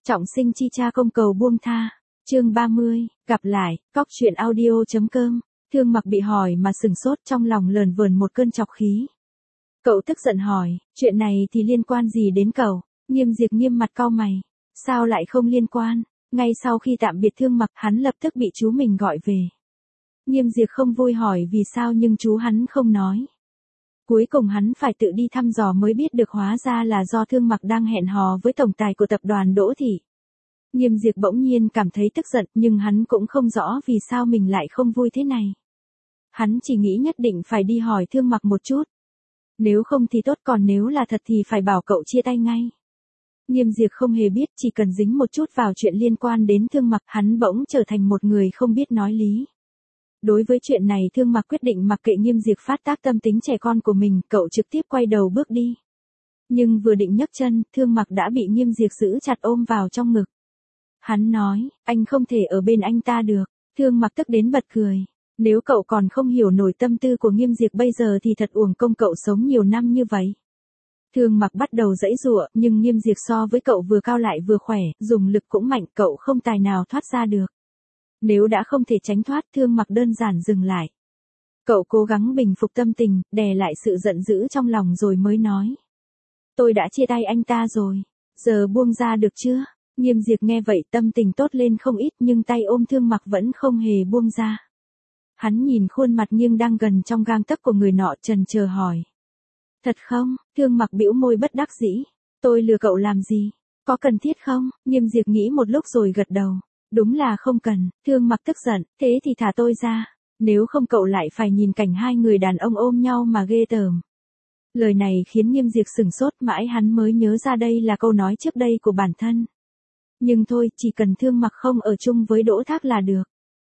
Trọng sinh chi cha công cầu buông tha. Chương 30, gặp lại, cóc truyện audio.com. Thương Mặc bị hỏi mà sừng sốt, trong lòng lờn vờn một cơn chọc khí. Cậu tức giận hỏi, chuyện này thì liên quan gì đến cậu? Nghiêm Diệp nghiêm mặt cau mày. Sao lại không liên quan? Ngay sau khi tạm biệt Thương Mặc, hắn lập tức bị chú mình gọi về. Nghiêm Diệp không vui hỏi vì sao nhưng chú hắn không nói. Cuối cùng hắn phải tự đi thăm dò mới biết được hóa ra là do Thương Mặc đang hẹn hò với tổng tài của tập đoàn Đỗ Thị. Nghiêm Diệp bỗng nhiên cảm thấy tức giận nhưng hắn cũng không rõ vì sao mình lại không vui thế này. Hắn chỉ nghĩ nhất định phải đi hỏi Thương Mặc một chút. Nếu không thì tốt, còn nếu là thật thì phải bảo cậu chia tay ngay. Nghiêm Diệp không hề biết chỉ cần dính một chút vào chuyện liên quan đến Thương Mặc, hắn bỗng trở thành một người không biết nói lý. Đối với chuyện này Thương Mặc quyết định mặc kệ Nghiêm Diệp phát tác tâm tính trẻ con của mình, cậu trực tiếp quay đầu bước đi. Nhưng vừa định nhấc chân, Thương Mặc đã bị Nghiêm Diệp giữ chặt ôm vào trong ngực. Hắn nói, anh không thể ở bên anh ta được. Thương Mặc tức đến bật cười. Nếu cậu còn không hiểu nổi tâm tư của Nghiêm Diệp bây giờ thì thật uổng công cậu sống nhiều năm như vậy. Thương Mặc bắt đầu giãy giụa, nhưng Nghiêm Diệp so với cậu vừa cao lại vừa khỏe, dùng lực cũng mạnh, cậu không tài nào thoát ra được. Nếu đã không thể tránh thoát, Thương Mặc đơn giản dừng lại. Cậu cố gắng bình phục tâm tình, đè lại sự giận dữ trong lòng rồi mới nói. Tôi đã chia tay anh ta rồi, giờ buông ra được chưa? Nghiêm Diệp nghe vậy tâm tình tốt lên không ít nhưng tay ôm Thương Mặc vẫn không hề buông ra. Hắn nhìn khuôn mặt nghiêng đang gần trong gang tấc của người nọ chần chờ hỏi. Thật không? Thương Mặc bĩu môi bất đắc dĩ. Tôi lừa cậu làm gì? Có cần thiết không? Nghiêm Diệp nghĩ một lúc rồi gật đầu. Đúng là không cần. Thương Mặc tức giận. Thế thì thả tôi ra. Nếu không cậu lại phải nhìn cảnh hai người đàn ông ôm nhau mà ghê tởm. Lời này khiến Nghiêm Diệp sửng sốt, mãi hắn mới nhớ ra đây là câu nói trước đây của bản thân. Nhưng thôi, chỉ cần Thương Mặc không ở chung với Đỗ Thác là được.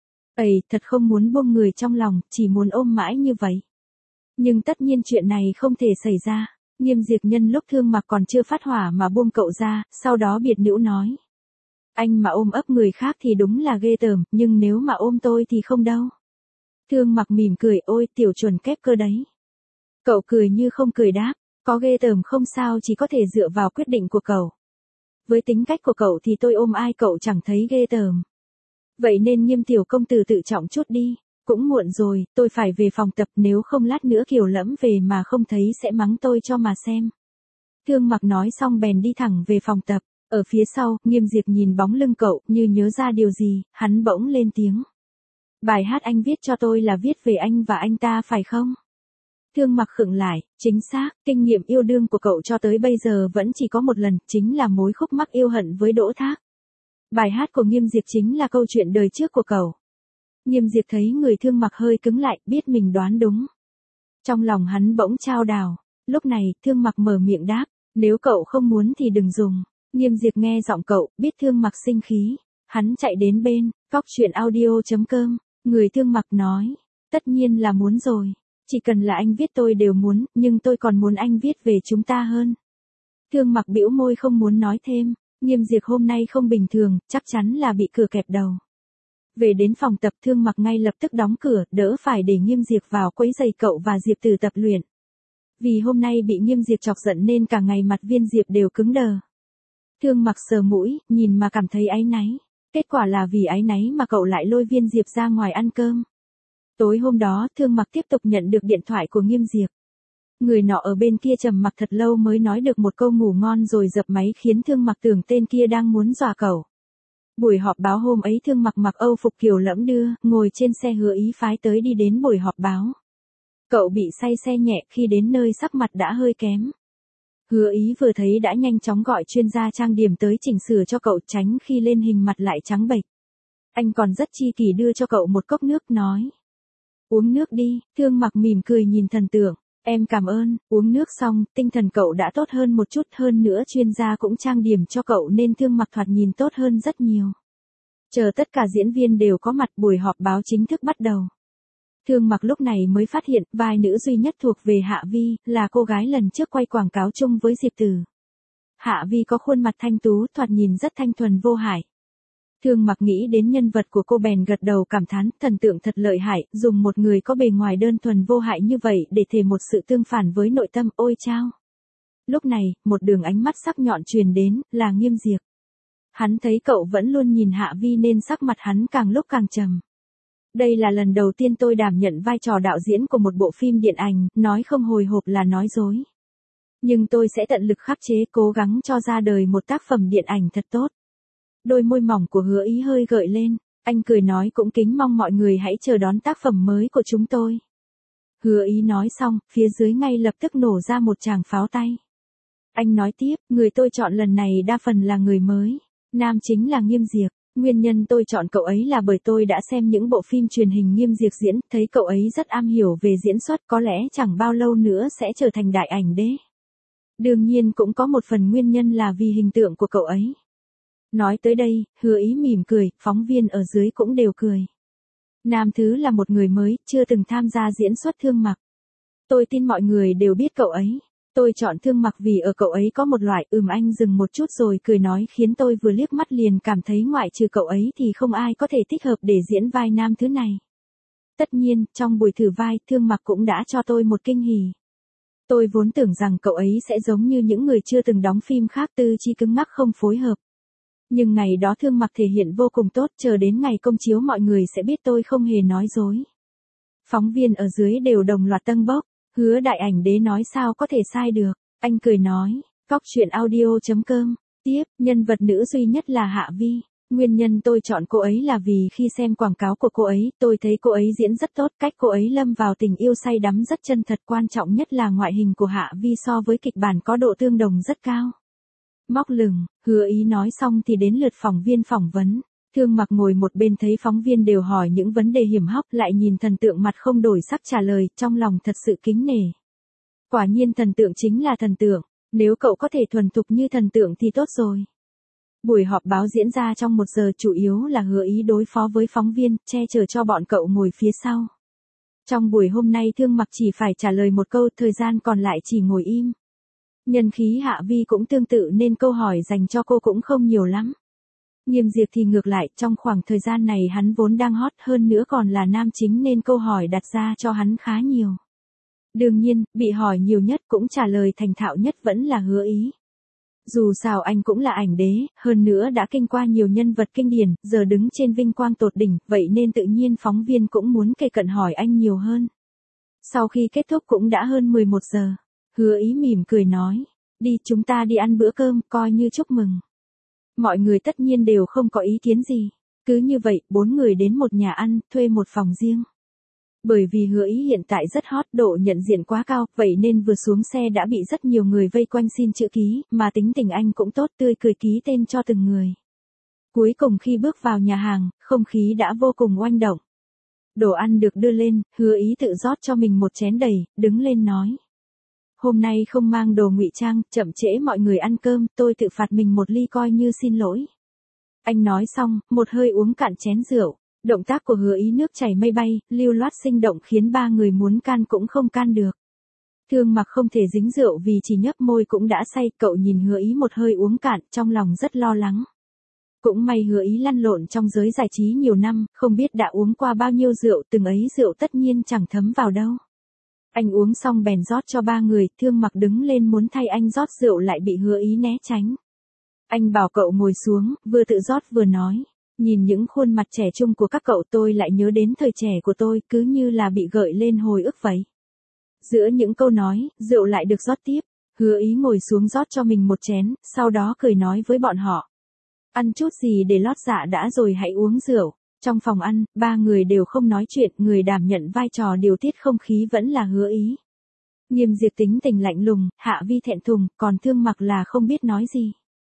Thật không muốn buông người trong lòng, chỉ muốn ôm mãi như vậy. Nhưng tất nhiên chuyện này không thể xảy ra. Nghiêm Diệp nhân lúc Thương Mặc còn chưa phát hỏa mà buông cậu ra, sau đó biệt nữ nói. Anh mà ôm ấp người khác thì đúng là ghê tởm, nhưng nếu mà ôm tôi thì không đâu. Thương Mặc mỉm cười, ôi tiểu chuẩn kép cơ đấy. Cậu cười như không cười đáp, có ghê tởm không sao, chỉ có thể dựa vào quyết định của cậu. Với tính cách của cậu thì tôi ôm ai cậu chẳng thấy ghê tởm. Vậy nên Nghiêm tiểu công tử tự trọng chút đi, cũng muộn rồi, tôi phải về phòng tập, nếu không lát nữa Kiều Lẫm về mà không thấy sẽ mắng tôi cho mà xem. Thương Mặc nói xong bèn đi thẳng về phòng tập, ở phía sau, Nghiêm Diệp nhìn bóng lưng cậu, như nhớ ra điều gì, hắn bỗng lên tiếng. Bài hát anh viết cho tôi là viết về anh và anh ta phải không? Thương Mặc khựng lại, chính xác, kinh nghiệm yêu đương của cậu cho tới bây giờ vẫn chỉ có một lần, chính là mối khúc mắc yêu hận với Đỗ Thác. Bài hát của Nghiêm Diệp chính là câu chuyện đời trước của cậu. Nghiêm Diệp thấy người Thương Mặc hơi cứng lại, biết mình đoán đúng. Trong lòng hắn bỗng chao đảo. Lúc này, Thương Mặc mở miệng đáp, nếu cậu không muốn thì đừng dùng. Nghiêm Diệp nghe giọng cậu, biết Thương Mặc sinh khí. Hắn chạy đến bên, cóc truyện audio.com. Người Thương Mặc nói, tất nhiên là muốn rồi. Chỉ cần là anh viết tôi đều muốn, nhưng tôi còn muốn anh viết về chúng ta hơn. Thương Mặc bĩu môi không muốn nói thêm. Nghiêm Diệp hôm nay không bình thường, chắc chắn là bị cửa kẹp đầu. Về đến phòng tập, Thương Mặc ngay lập tức đóng cửa, đỡ phải để Nghiêm Diệp vào quấy rầy cậu và Diệp Tử tập luyện. Vì hôm nay bị Nghiêm Diệp chọc giận nên cả ngày mặt Viên Diệp đều cứng đờ. Thương Mặc sờ mũi, nhìn mà cảm thấy áy náy. Kết quả là vì áy náy mà cậu lại lôi Viên Diệp ra ngoài ăn cơm. Tối hôm đó, Thương Mặc tiếp tục nhận được điện thoại của Nghiêm Diệp. Người nọ ở bên kia trầm mặc thật lâu mới nói được một câu ngủ ngon rồi dập máy, khiến Thương Mặc tưởng tên kia đang muốn dọa cậu. Buổi họp báo hôm ấy Thương Mặc mặc Âu phục Kiều Lẫm đưa, ngồi trên xe Hứa Ý phái tới đi đến buổi họp báo. Cậu bị say xe nhẹ, khi đến nơi sắc mặt đã hơi kém. Hứa Ý vừa thấy đã nhanh chóng gọi chuyên gia trang điểm tới chỉnh sửa cho cậu, tránh khi lên hình mặt lại trắng bệch. Anh còn rất chi kỷ đưa cho cậu một cốc nước, nói. Uống nước đi. Thương Mặc mỉm cười nhìn thần tượng. Em cảm ơn. Uống nước xong, tinh thần cậu đã tốt hơn một chút, hơn nữa chuyên gia cũng trang điểm cho cậu nên Thương Mặc thoạt nhìn tốt hơn rất nhiều. Chờ tất cả diễn viên đều có mặt, buổi họp báo chính thức bắt đầu. Thương Mặc lúc này mới phát hiện vai nữ duy nhất thuộc về Hạ Vi, là cô gái lần trước quay quảng cáo chung với Diệp Tử. Hạ Vi có khuôn mặt thanh tú, thoạt nhìn rất thanh thuần vô hại. Thương Mặc nghĩ đến nhân vật của cô bèn gật đầu cảm thán, thần tượng thật lợi hại, dùng một người có bề ngoài đơn thuần vô hại như vậy để thể một sự tương phản với nội tâm, ôi chao. Lúc này, một đường ánh mắt sắc nhọn truyền đến, là Nghiêm Diệp. Hắn thấy cậu vẫn luôn nhìn Hạ Vi nên sắc mặt hắn càng lúc càng trầm. Đây là lần đầu tiên tôi đảm nhận vai trò đạo diễn của một bộ phim điện ảnh, nói không hồi hộp là nói dối. Nhưng tôi sẽ tận lực khắc chế, cố gắng cho ra đời một tác phẩm điện ảnh thật tốt. Đôi môi mỏng của Hứa Ý hơi gợi lên, anh cười nói cũng kính mong mọi người hãy chờ đón tác phẩm mới của chúng tôi. Hứa Ý nói xong, phía dưới ngay lập tức nổ ra một tràng pháo tay. Anh nói tiếp, người tôi chọn lần này đa phần là người mới, nam chính là Nghiêm Diệp. Nguyên nhân tôi chọn cậu ấy là bởi tôi đã xem những bộ phim truyền hình Nghiêm Diệp diễn, thấy cậu ấy rất am hiểu về diễn xuất, có lẽ chẳng bao lâu nữa sẽ trở thành đại ảnh đế. Đương nhiên cũng có một phần nguyên nhân là vì hình tượng của cậu ấy. Nói tới đây, Hứa Ý mỉm cười, phóng viên ở dưới cũng đều cười. Nam Thứ là một người mới, chưa từng tham gia diễn xuất Thương Mặc. Tôi tin mọi người đều biết cậu ấy. Tôi chọn Thương Mặc vì ở cậu ấy có một loại, anh dừng một chút rồi cười nói khiến tôi vừa liếc mắt liền cảm thấy ngoại trừ cậu ấy thì không ai có thể thích hợp để diễn vai Nam Thứ này. Tất nhiên, trong buổi thử vai, Thương Mặc cũng đã cho tôi một kinh hỉ. Tôi vốn tưởng rằng cậu ấy sẽ giống như những người chưa từng đóng phim khác, tư chi cứng ngắc không phối hợp. Nhưng ngày đó Thương Mặc thể hiện vô cùng tốt, chờ đến ngày công chiếu mọi người sẽ biết tôi không hề nói dối. Phóng viên ở dưới đều đồng loạt tâng bốc, Hứa đại ảnh đế nói sao có thể sai được. Anh cười nói, Cóc Truyện Audio.com. Tiếp, nhân vật nữ duy nhất là Hạ Vi. Nguyên nhân tôi chọn cô ấy là vì khi xem quảng cáo của cô ấy, tôi thấy cô ấy diễn rất tốt, cách cô ấy lâm vào tình yêu say đắm rất chân thật, quan trọng nhất là ngoại hình của Hạ Vi so với kịch bản có độ tương đồng rất cao. Móc lửng, Hứa Ý nói xong thì đến lượt phóng viên phỏng vấn. Thương Mặc ngồi một bên thấy phóng viên đều hỏi những vấn đề hiểm hóc, lại nhìn thần tượng mặt không đổi sắc trả lời, trong lòng thật sự kính nể. Quả nhiên thần tượng chính là thần tượng, nếu cậu có thể thuần thục như thần tượng thì tốt rồi. Buổi họp báo diễn ra trong 1 giờ, chủ yếu là Hứa Ý đối phó với phóng viên, che chở cho bọn cậu ngồi phía sau. Trong buổi hôm nay Thương Mặc chỉ phải trả lời một câu, thời gian còn lại chỉ ngồi im. Nhân khí Hạ Vi cũng tương tự nên câu hỏi dành cho cô cũng không nhiều lắm. Nghiêm Diệp thì ngược lại, trong khoảng thời gian này hắn vốn đang hot, hơn nữa còn là nam chính nên câu hỏi đặt ra cho hắn khá nhiều. Đương nhiên, bị hỏi nhiều nhất cũng trả lời thành thạo nhất vẫn là Hứa Ý. Dù sao anh cũng là ảnh đế, hơn nữa đã kinh qua nhiều nhân vật kinh điển, giờ đứng trên vinh quang tột đỉnh, vậy nên tự nhiên phóng viên cũng muốn kề cận hỏi anh nhiều hơn. Sau khi kết thúc cũng đã hơn 11 giờ. Hứa Ý mỉm cười nói, đi chúng ta đi ăn bữa cơm, coi như chúc mừng. Mọi người tất nhiên đều không có ý kiến gì. Cứ như vậy, 4 người đến một nhà ăn, thuê một phòng riêng. Bởi vì Hứa Ý hiện tại rất hot, độ nhận diện quá cao, vậy nên vừa xuống xe đã bị rất nhiều người vây quanh xin chữ ký, mà tính tình anh cũng tốt, tươi cười ký tên cho từng người. Cuối cùng khi bước vào nhà hàng, không khí đã vô cùng oanh động. Đồ ăn được đưa lên, Hứa Ý tự rót cho mình một chén đầy, đứng lên nói. Hôm nay không mang đồ ngụy trang, chậm trễ mọi người ăn cơm, tôi tự phạt mình một ly coi như xin lỗi. Anh nói xong, một hơi uống cạn chén rượu. Động tác của Hứa Ý nước chảy mây bay, lưu loát sinh động khiến 3 người muốn can cũng không can được. Thương Mặc không thể dính rượu vì chỉ nhấp môi cũng đã say, cậu nhìn Hứa Ý một hơi uống cạn, trong lòng rất lo lắng. Cũng may Hứa Ý lăn lộn trong giới giải trí nhiều năm, không biết đã uống qua bao nhiêu rượu, từng ấy rượu tất nhiên chẳng thấm vào đâu. Anh uống xong bèn rót cho 3 người, Thương Mặc đứng lên muốn thay anh rót rượu lại bị Hứa Ý né tránh. Anh bảo cậu ngồi xuống, vừa tự rót vừa nói. Nhìn những khuôn mặt trẻ trung của các cậu tôi lại nhớ đến thời trẻ của tôi, cứ như là bị gợi lên hồi ức vậy. Giữa những câu nói, rượu lại được rót tiếp. Hứa Ý ngồi xuống rót cho mình một chén, sau đó cười nói với bọn họ. Ăn chút gì để lót dạ đã rồi hãy uống rượu. Trong phòng ăn, 3 người đều không nói chuyện, người đảm nhận vai trò điều tiết không khí vẫn là Hứa Ý. Nghiêm Diệp tính tình lạnh lùng, Hạ Vi thẹn thùng, còn Thương Mặc là không biết nói gì.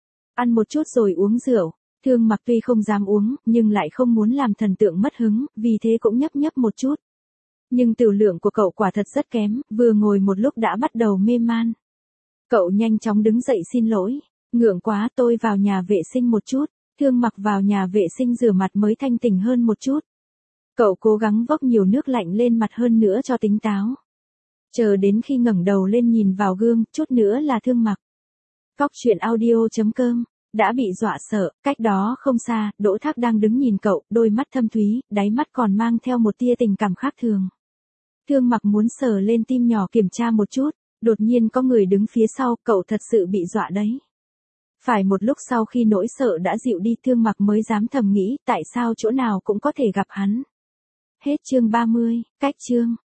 Ăn một chút rồi uống rượu. Thương Mặc tuy không dám uống, nhưng lại không muốn làm thần tượng mất hứng, vì thế cũng nhấp nhấp một chút. Nhưng tiểu lượng của cậu quả thật rất kém, vừa ngồi một lúc đã bắt đầu mê man. Cậu nhanh chóng đứng dậy xin lỗi. Ngượng quá, tôi vào nhà vệ sinh một chút. Thương Mặc vào nhà vệ sinh rửa mặt mới thanh tỉnh hơn một chút. Cậu cố gắng vốc nhiều nước lạnh lên mặt hơn nữa cho tỉnh táo. Chờ đến khi ngẩng đầu lên nhìn vào gương, chút nữa là Thương Mặc. Cóc Truyện Audio.com. Đã bị dọa sợ, cách đó không xa, Đỗ Thác đang đứng nhìn cậu, đôi mắt thâm thúy, đáy mắt còn mang theo một tia tình cảm khác thường. Thương Mặc muốn sờ lên tim nhỏ kiểm tra một chút, đột nhiên có người đứng phía sau, cậu thật sự bị dọa đấy. Phải một lúc sau khi nỗi sợ đã dịu đi Thương Mặc mới dám thầm nghĩ tại sao chỗ nào cũng có thể gặp hắn. Hết chương 30, cách chương.